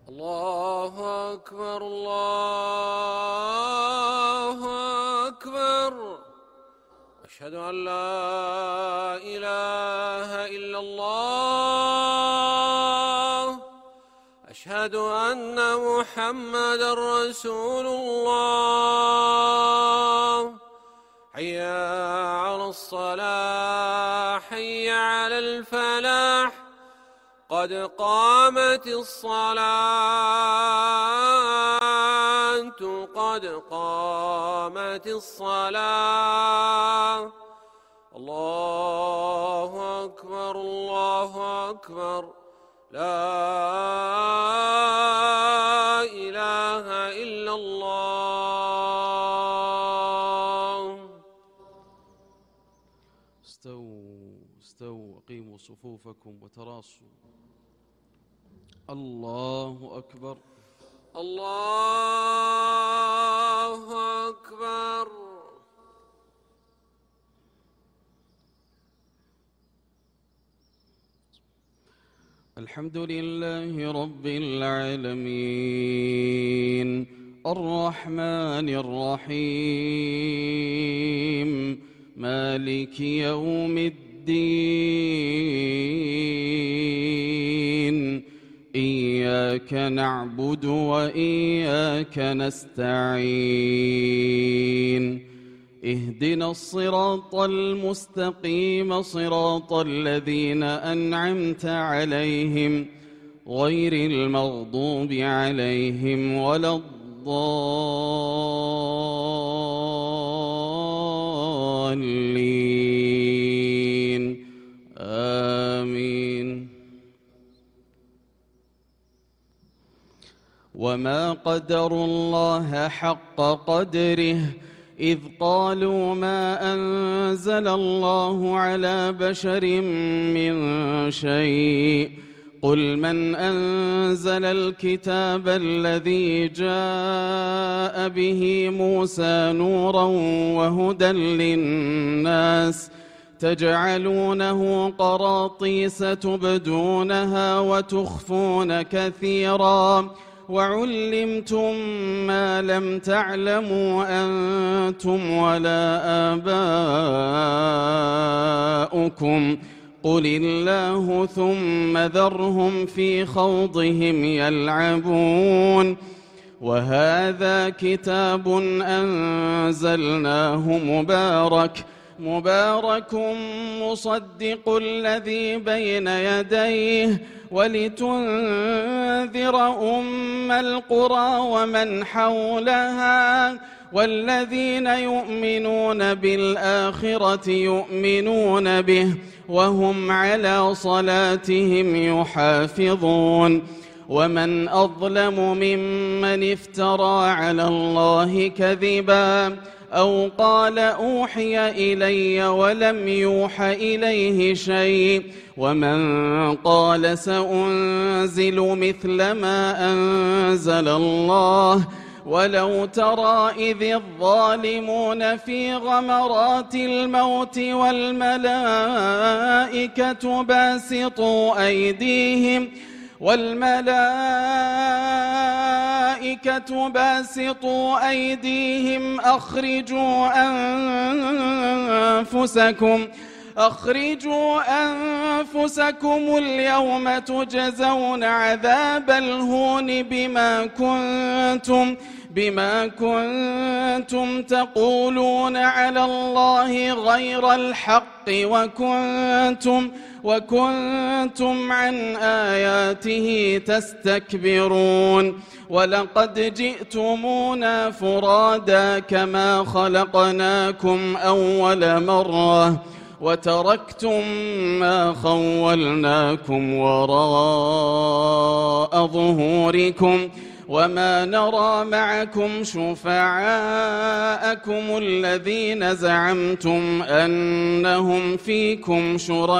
الله أكبر الله أكبر. أشهد أن لا إله إلا الله. أشهد أن محمدًا رسول الله. حي على الصلاة حي على الفلاح. قد قامت الصلاة قد قامت الصلاة. الله أكبر الله أكبر. لا إله إلا الله. استووا أقيموا صفوفكم وتراصوا. الله أكبر الله أكبر. الحمد لله رب العالمين الرحمن الرحيم مالك يوم الدين. إياك نعبد وإياك نستعين. اهدنا الصراط المستقيم صراط الذين أنعمت عليهم غير المغضوب عليهم ولا الضالين. آمين. وما قدروا الله حق قدره إذ قالوا ما أنزل الله على بشر من شيء. قل من أنزل الكتاب الذي جاء به موسى نورا وهدى للناس تجعلونه قراطيس تبدونها وتخفون كثيرا وعلمتم ما لم تعلموا أنتم ولا آباؤكم قل الله ثم ذرهم في خوضهم يلعبون. وهذا كتاب أنزلناه مبارك مصدق الذي بين يديه ولتنذر أم القرى ومن حولها والذين يؤمنون بالآخرة يؤمنون به وهم على صلاتهم يحافظون. ومن أظلم ممن افترى على الله كذبا أو قال أوحي إلي ولم يوح إليه شيء ومن قال سأنزل مثل ما أنزل الله. ولو ترى إذ الظالمون في غمرات الموت والملائكة باسطوا أيديهم أخرجوا أنفسكم اليوم تجزون عذاب الهون بما كنتم تقولون على الله غير الحق وكنتم عن آياته تستكبرون. ولقد جئتمونا فرادا كما خلقناكم أول مرة وتركتم ما خولناكم وراء ظهوركم وما نرى معكم شفعاءكم الذين زعمتم أنهم فيكم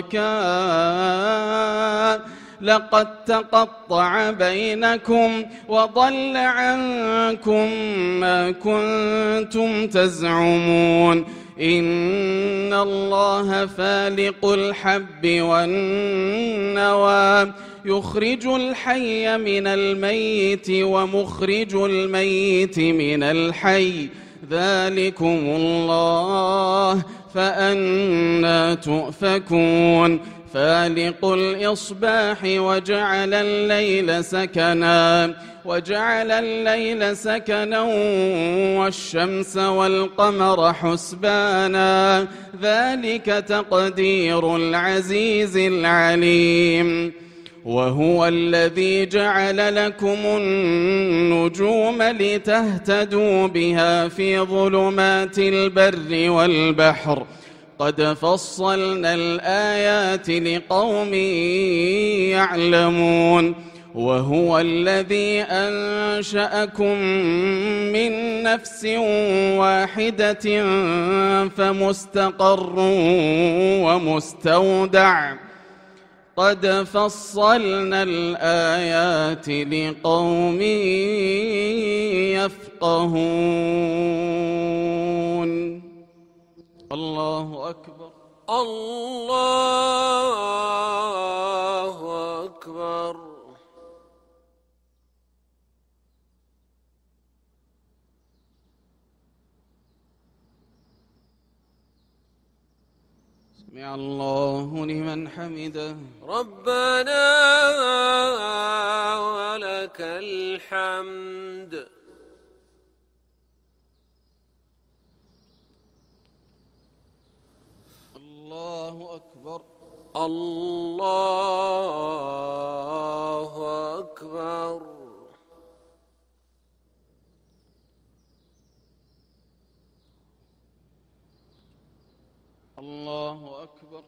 شركاء لقد تقطع بينكم وضل عنكم ما كنتم تزعمون. إن الله فالق الحب والنوى يخرج الحي من الميت ومخرج الميت من الحي ذلكم الله فأنى تؤفكون فالق الإصباح وجعل الليل سكنا والشمس والقمر حسبانا ذلك تقدير العزيز العليم وهو الذي جعل لكم النجوم لتهتدوا بها في ظلمات البر والبحر قد فصلنا الآيات لقوم يعلمون وهو الذي أنشأكم من نفس واحدة فمستقر ومستودع قد فصلنا الآيات لقوم يفقهون الله أكبر الله أكبر سمع الله لمن حمده ربنا ولك الحمد الله أكبر الله أكبر الله أكبر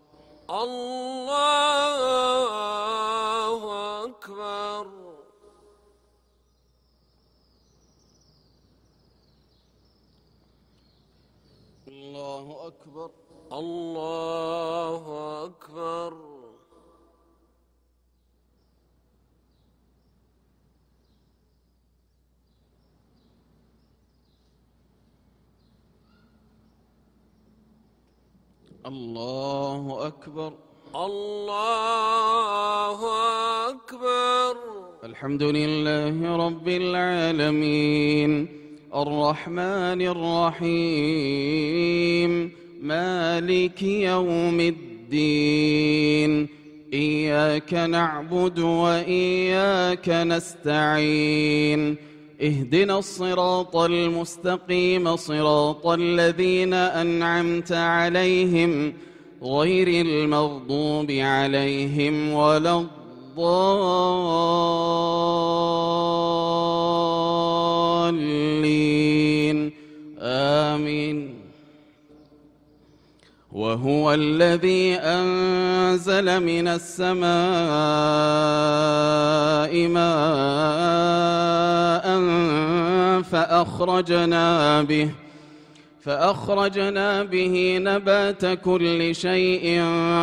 الله أكبر الله أكبر الله أكبر الله أكبر الله أكبر الحمد لله رب العالمين الرحمن الرحيم مالك يوم الدين إياك نعبد وإياك نستعين اهدنا الصراط المستقيم صراط الذين أنعمت عليهم غير المغضوب عليهم ولا الضالين آمين وهو الذي أنزل من السماء ماء فأخرجنا به نبات كل شيء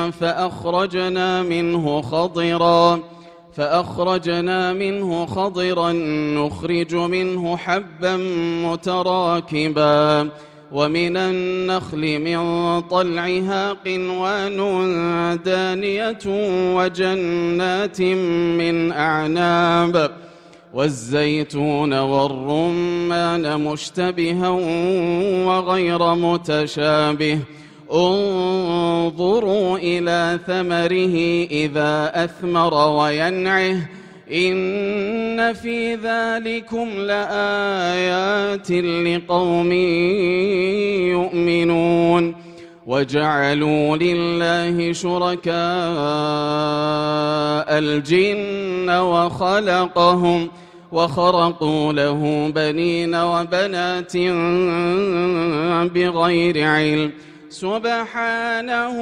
فأخرجنا منه خضرا نخرج منه حبا متراكبا ومن النخل من طلعها قنوان دانية وجنات من أعناب والزيتون والرمان مشتبها وغير متشابه انظروا إلى ثمره إذا أثمر وينعه إن في ذلكم لآيات لقوم يؤمنون وجعلوا لله شركاء الجن وخرقوا له بنين وبنات بغير علم سبحانه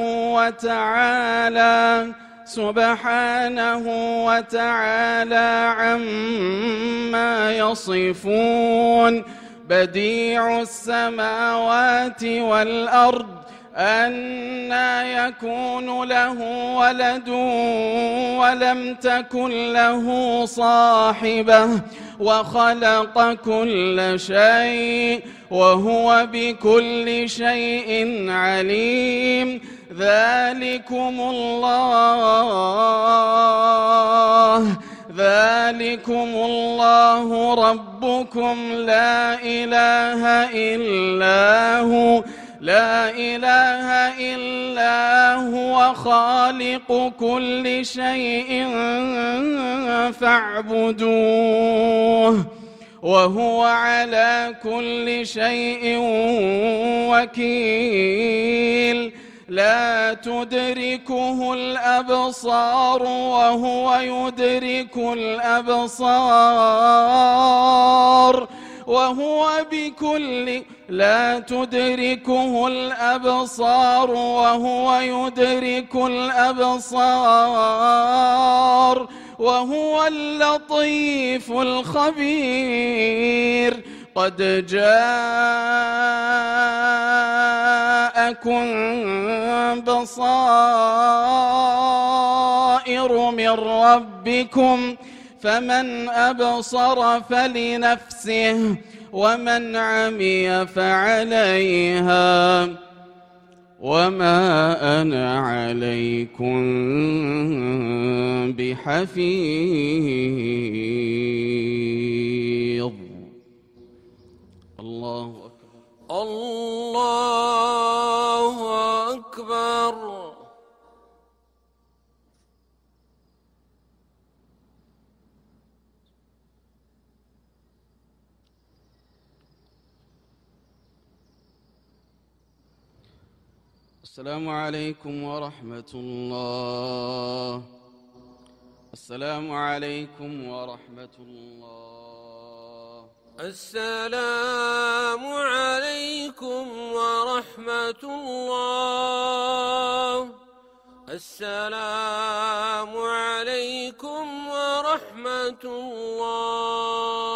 وتعالى عما يصفون بديع السماوات والأرض أنى يكون له ولد ولم تكن له صاحبة وخلق كل شيء وهو بكل شيء عليم ذلكم الله ربكم لا إله إلا هو خالق كل شيء فاعبدوه وهو على كل شيء وكيل لا تدركه الأبصار وهو يدرك الأبصار لا تدركه الأبصار وهو يدرك الأبصار وهو اللطيف الخبير قد جاءكم بصائر من ربكم فمن أبصر فلنفسه ومن عمي فعليها وما أنا عليكم بحفيظ. الله أكبر. الله أكبر. السلام عليكم ورحمة الله. السلام عليكم ورحمة الله. السلام عليكم ورحمة الله. السلام عليكم ورحمة الله.